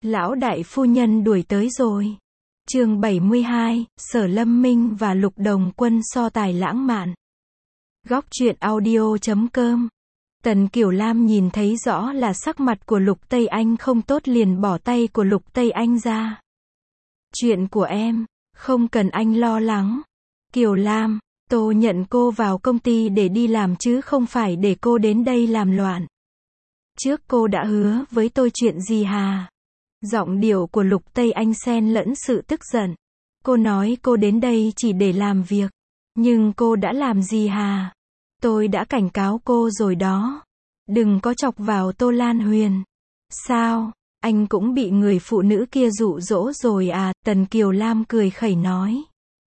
Lão đại phu nhân đuổi tới rồi. Chương 72, Sở Lâm Minh và Lục Đồng Quân so tài lãng mạn. Góc truyện audio.com. Tần Kiểu Lam nhìn thấy rõ là sắc mặt của Lục Tây Anh không tốt liền bỏ tay của Lục Tây Anh ra. Chuyện của em, không cần anh lo lắng. Kiểu Lam, tôi nhận cô vào công ty để đi làm chứ không phải để cô đến đây làm loạn. Trước cô đã hứa với tôi chuyện gì hà? Giọng điệu của Lục Tây Anh xen lẫn sự tức giận. Cô nói cô đến đây chỉ để làm việc. Nhưng cô đã làm gì hà? Tôi đã cảnh cáo cô rồi đó. Đừng có chọc vào Tô Lan Huyền. Sao? Anh cũng bị người phụ nữ kia dụ dỗ rồi à? Tần Kiều Lam cười khẩy nói.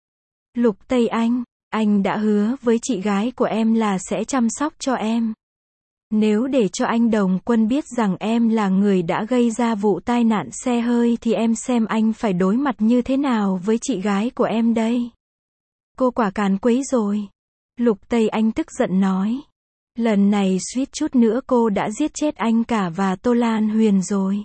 Lục Tây anh đã hứa với chị gái của em là sẽ chăm sóc cho em. Nếu để cho anh Đồng Quân biết rằng em là người đã gây ra vụ tai nạn xe hơi thì em xem anh phải đối mặt như thế nào với chị gái của em đây. Cô quả càn quấy rồi. Lục Tây Anh tức giận nói. Lần này suýt chút nữa cô đã giết chết anh cả và Tô Lan Huyền rồi.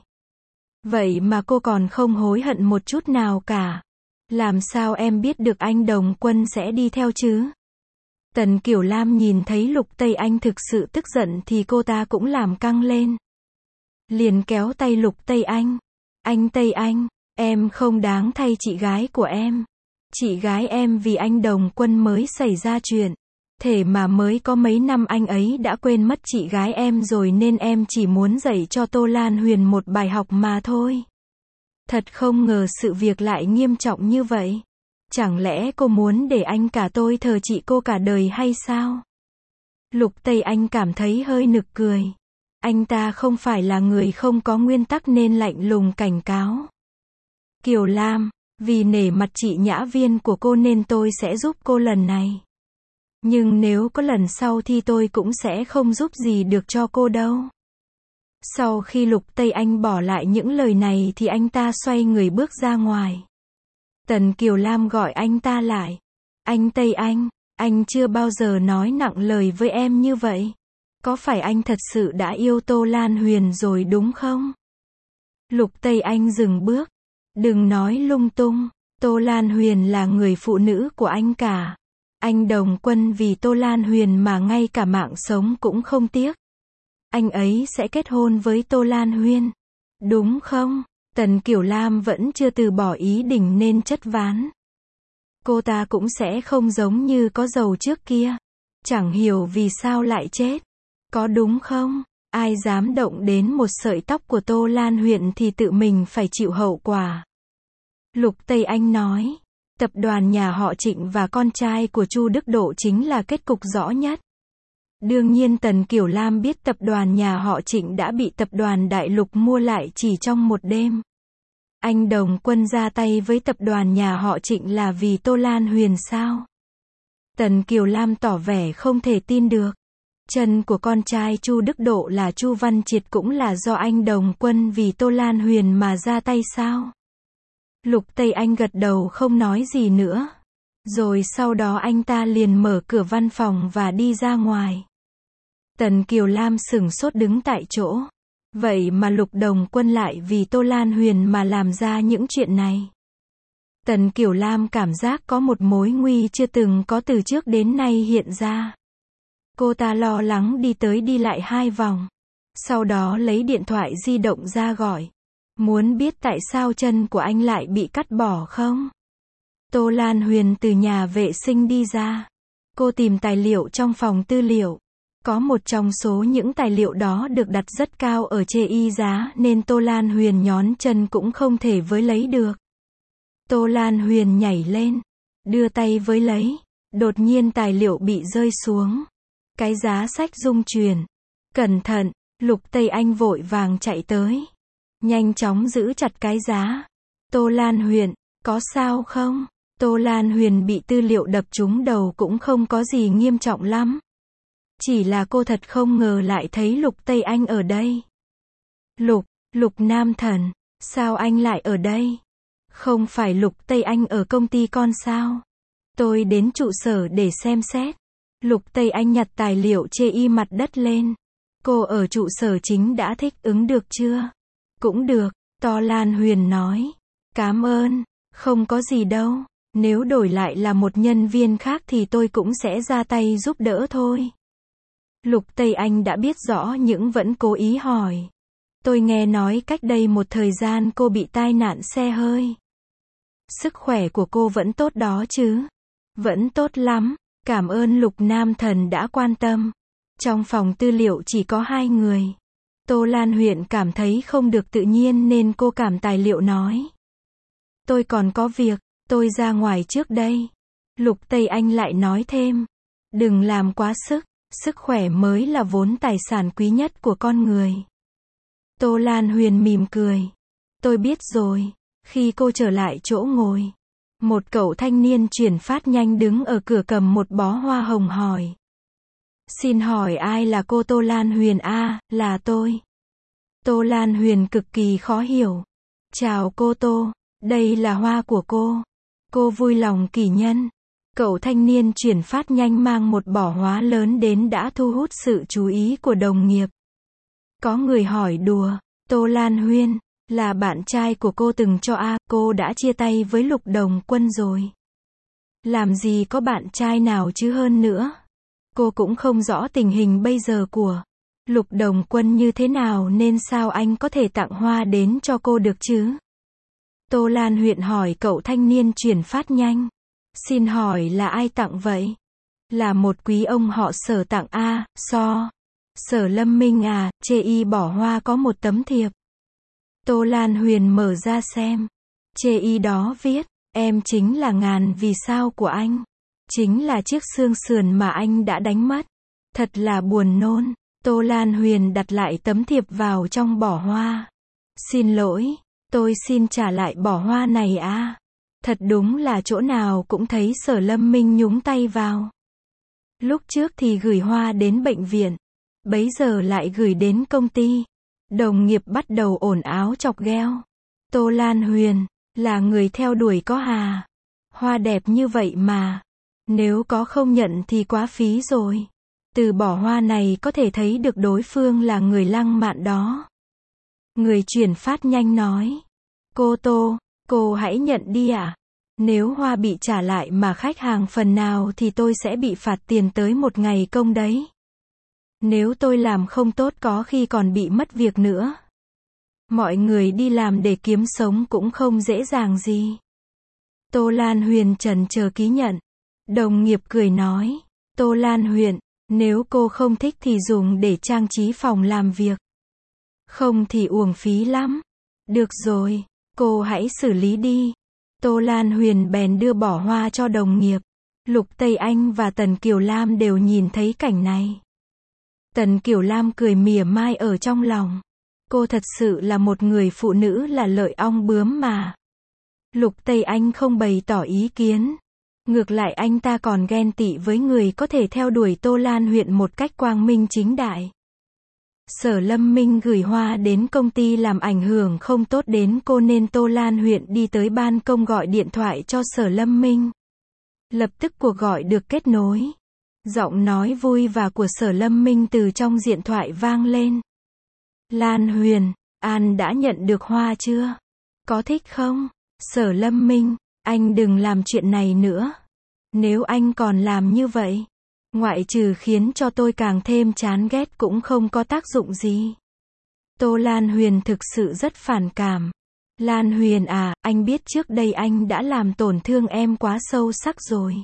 Vậy mà cô còn không hối hận một chút nào cả. Làm sao em biết được anh Đồng Quân sẽ đi theo chứ? Tần Kiểu Lam nhìn thấy Lục Tây Anh thực sự tức giận thì cô ta cũng làm căng lên. Liền kéo tay Lục Tây Anh. Anh Tây Anh, em không đáng thay chị gái của em. Chị gái em vì anh Đồng Quân mới xảy ra chuyện. Thế mà mới có mấy năm anh ấy đã quên mất chị gái em rồi nên em chỉ muốn dạy cho Tô Lan Huyền một bài học mà thôi. Thật không ngờ sự việc lại nghiêm trọng như vậy. Chẳng lẽ cô muốn để anh cả tôi thờ chị cô cả đời hay sao? Lục Tây Anh cảm thấy hơi nực cười. Anh ta không phải là người không có nguyên tắc nên lạnh lùng cảnh cáo. Kiều Lam, vì nể mặt chị Nhã Viên của cô nên tôi sẽ giúp cô lần này. Nhưng nếu có lần sau thì tôi cũng sẽ không giúp gì được cho cô đâu. Sau khi Lục Tây Anh bỏ lại những lời này thì anh ta xoay người bước ra ngoài. Tần Kiều Lam gọi anh ta lại. Anh Tây anh chưa bao giờ nói nặng lời với em như vậy. Có phải anh thật sự đã yêu Tô Lan Huyền rồi đúng không? Lục Tây Anh dừng bước. Đừng nói lung tung. Tô Lan Huyền là người phụ nữ của anh cả. Anh Đồng Quân vì Tô Lan Huyền mà ngay cả mạng sống cũng không tiếc. Anh ấy sẽ kết hôn với Tô Lan Huyền. Đúng không? Tần Kiểu Lam vẫn chưa từ bỏ ý định nên chất ván. Cô ta cũng sẽ không giống như có dầu trước kia. Chẳng hiểu vì sao lại chết. Có đúng không? Ai dám động đến một sợi tóc của Tô Lan Huyền thì tự mình phải chịu hậu quả. Lục Tây Anh nói. Tập đoàn nhà họ Trịnh và con trai của Chu Đức Độ chính là kết cục rõ nhất. Đương nhiên Tần Kiểu Lam biết tập đoàn nhà họ Trịnh đã bị tập đoàn Đại Lục mua lại chỉ trong một đêm. Anh Đồng Quân ra tay với tập đoàn nhà họ Trịnh là vì Tô Lan Huyền sao? Tần Kiều Lam tỏ vẻ không thể tin được. Chân của con trai Chu Đức Độ là Chu Văn Triệt cũng là do anh Đồng Quân vì Tô Lan Huyền mà ra tay sao? Lục Tây Anh gật đầu không nói gì nữa. Rồi sau đó anh ta liền mở cửa văn phòng và đi ra ngoài. Tần Kiều Lam sửng sốt đứng tại chỗ. Vậy mà Lục Đồng Quân lại vì Tô Lan Huyền mà làm ra những chuyện này. Tần Kiều Lam cảm giác có một mối nguy chưa từng có từ trước đến nay hiện ra. Cô ta lo lắng đi tới đi lại 2 vòng. Sau đó lấy điện thoại di động ra gọi. Muốn biết tại sao chân của anh lại bị cắt bỏ không? Tô Lan Huyền từ nhà vệ sinh đi ra. Cô tìm tài liệu trong phòng tư liệu. Có một trong số những tài liệu đó được đặt rất cao ở chê y giá nên Tô Lan Huyền nhón chân cũng không thể với lấy được. Tô Lan Huyền nhảy lên, đưa tay với lấy. Đột nhiên tài liệu bị rơi xuống. Cái giá sách rung chuyển. Cẩn thận, Lục Tây Anh vội vàng chạy tới. Nhanh chóng giữ chặt cái giá. Tô Lan Huyền, có sao không? Tô Lan Huyền bị tư liệu đập trúng đầu cũng không có gì nghiêm trọng lắm. Chỉ là cô thật không ngờ lại thấy Lục Tây Anh ở đây. Lục Nam Thần, sao anh lại ở đây? Không phải Lục Tây Anh ở công ty con sao? Tôi đến trụ sở để xem xét. Lục Tây Anh nhặt tài liệu chê y mặt đất lên. Cô ở trụ sở chính đã thích ứng được chưa? Cũng được, To Lan Huyền nói. Cảm ơn, không có gì đâu. Nếu đổi lại là một nhân viên khác thì tôi cũng sẽ ra tay giúp đỡ thôi. Lục Tây Anh đã biết rõ nhưng vẫn cố ý hỏi. Tôi nghe nói cách đây một thời gian cô bị tai nạn xe hơi. Sức khỏe của cô vẫn tốt đó chứ? Vẫn tốt lắm, cảm ơn Lục Nam Thần đã quan tâm. Trong phòng tư liệu chỉ có 2 người. Tô Lan Huyền cảm thấy không được tự nhiên nên cô cảm tài liệu nói. Tôi còn có việc, tôi ra ngoài trước đây. Lục Tây Anh lại nói thêm. Đừng làm quá sức khỏe mới là vốn tài sản quý nhất của con người. Tô Lan Huyền mỉm cười. Tôi biết rồi. Khi cô trở lại chỗ ngồi, một cậu thanh niên chuyển phát nhanh đứng ở cửa cầm một bó hoa hồng hỏi. Xin hỏi ai là cô Tô Lan Huyền? Là tôi. Tô Lan Huyền cực kỳ khó hiểu. Chào cô Tô, đây là hoa của cô. Cô vui lòng kỷ nhân. Cậu thanh niên chuyển phát nhanh mang một bó hoa lớn đến đã thu hút sự chú ý của đồng nghiệp. Có người hỏi đùa, Tô Lan Huyền, là bạn trai của cô từng cho cô đã chia tay với Lục Đồng Quân rồi. Làm gì có bạn trai nào chứ, hơn nữa. Cô cũng không rõ tình hình bây giờ của Lục Đồng Quân như thế nào nên sao anh có thể tặng hoa đến cho cô được chứ? Tô Lan Huyền hỏi cậu thanh niên chuyển phát nhanh. Xin hỏi là ai tặng vậy? Là một quý ông họ Sở tặng Sở Lâm Minh chê y bỏ hoa có một tấm thiệp. Tô Lan Huyền mở ra xem. Chê y đó viết, em chính là ngàn vì sao của anh. Chính là chiếc xương sườn mà anh đã đánh mất. Thật là buồn nôn. Tô Lan Huyền đặt lại tấm thiệp vào trong bó hoa. Xin lỗi, tôi xin trả lại bó hoa này Thật đúng là chỗ nào cũng thấy Sở Lâm Minh nhúng tay vào. Lúc trước thì gửi hoa đến bệnh viện, bấy giờ lại gửi đến công ty. Đồng nghiệp bắt đầu ồn ào chọc ghẹo. Tô Lan Huyền, là người theo đuổi có hoa đẹp như vậy mà. Nếu có không nhận thì quá phí rồi. Từ bó hoa này có thể thấy được đối phương là người lăng mạn đó. Người chuyển phát nhanh nói. Cô Tô, cô hãy nhận đi Nếu hoa bị trả lại mà khách hàng phần nào thì tôi sẽ bị phạt tiền tới 1 ngày công đấy. Nếu tôi làm không tốt có khi còn bị mất việc nữa. Mọi người đi làm để kiếm sống cũng không dễ dàng gì. Tô Lan Huyền chần chờ ký nhận. Đồng nghiệp cười nói. Tô Lan Huyền, nếu cô không thích thì dùng để trang trí phòng làm việc. Không thì uổng phí lắm. Được rồi, cô hãy xử lý đi. Tô Lan Huyền bèn đưa bó hoa cho đồng nghiệp. Lục Tây Anh và Tần Kiều Lam đều nhìn thấy cảnh này. Tần Kiều Lam cười mỉa mai ở trong lòng. Cô thật sự là một người phụ nữ là lợi ong bướm mà. Lục Tây Anh không bày tỏ ý kiến. Ngược lại anh ta còn ghen tị với người có thể theo đuổi Tô Lan Huyền một cách quang minh chính đại. Sở Lâm Minh gửi hoa đến công ty làm ảnh hưởng không tốt đến cô nên Tô Lan Huyền đi tới ban công gọi điện thoại cho Sở Lâm Minh. Lập tức cuộc gọi được kết nối. Giọng nói vui và của Sở Lâm Minh từ trong điện thoại vang lên. Lan Huyền, An đã nhận được hoa chưa? Có thích không? Sở Lâm Minh, anh đừng làm chuyện này nữa. Nếu anh còn làm như vậy, ngoại trừ khiến cho tôi càng thêm chán ghét cũng không có tác dụng gì. Tô Lan Huyền thực sự rất phản cảm. Lan Huyền anh biết trước đây anh đã làm tổn thương em quá sâu sắc rồi.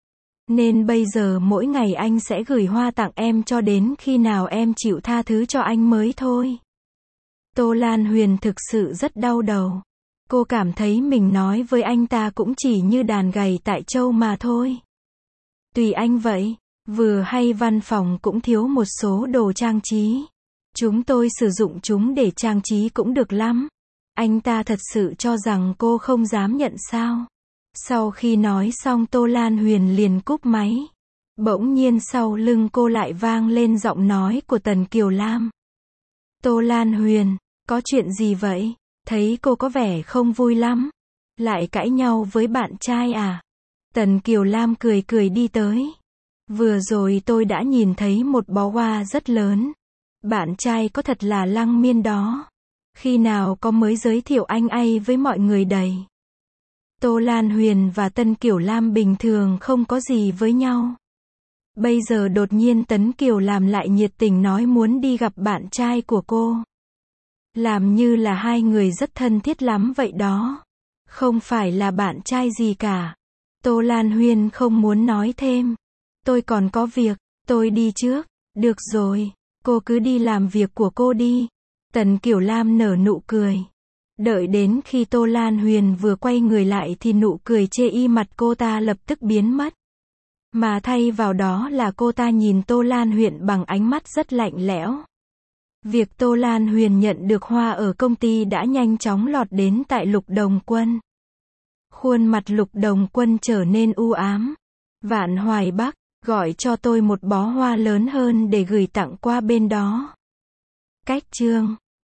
Nên bây giờ mỗi ngày anh sẽ gửi hoa tặng em cho đến khi nào em chịu tha thứ cho anh mới thôi. Tô Lan Huyền thực sự rất đau đầu. Cô cảm thấy mình nói với anh ta cũng chỉ như đàn gầy tại châu mà thôi. Tùy anh vậy, vừa hay văn phòng cũng thiếu một số đồ trang trí. Chúng tôi sử dụng chúng để trang trí cũng được lắm. Anh ta thật sự cho rằng cô không dám nhận sao? Sau khi nói xong Tô Lan Huyền liền cúp máy. Bỗng nhiên sau lưng cô lại vang lên giọng nói của Tần Kiều Lam. Tô Lan Huyền, có chuyện gì vậy? Thấy cô có vẻ không vui lắm. Lại cãi nhau với bạn trai Tần Kiều Lam cười cười đi tới. Vừa rồi tôi đã nhìn thấy một bó hoa rất lớn. Bạn trai có thật là lăng miên đó. Khi nào có mới giới thiệu anh ấy với mọi người đầy. Tô Lan Huyền và Tân Kiểu Lam bình thường không có gì với nhau. Bây giờ đột nhiên Tấn Kiều Lam lại nhiệt tình nói muốn đi gặp bạn trai của cô. Làm như là hai người rất thân thiết lắm vậy đó. Không phải là bạn trai gì cả. Tô Lan Huyền không muốn nói thêm. Tôi còn có việc, tôi đi trước. Được rồi, cô cứ đi làm việc của cô đi. Tần Kiểu Lam nở nụ cười. Đợi đến khi Tô Lan Huyền vừa quay người lại thì nụ cười chê y mặt cô ta lập tức biến mất. Mà thay vào đó là cô ta nhìn Tô Lan Huyền bằng ánh mắt rất lạnh lẽo. Việc Tô Lan Huyền nhận được hoa ở công ty đã nhanh chóng lọt đến tai Lục Đồng Quân. Khuôn mặt Lục Đồng Quân trở nên u ám. Vạn Hoài Bắc, gọi cho tôi một bó hoa lớn hơn để gửi tặng qua bên đó. Cách chương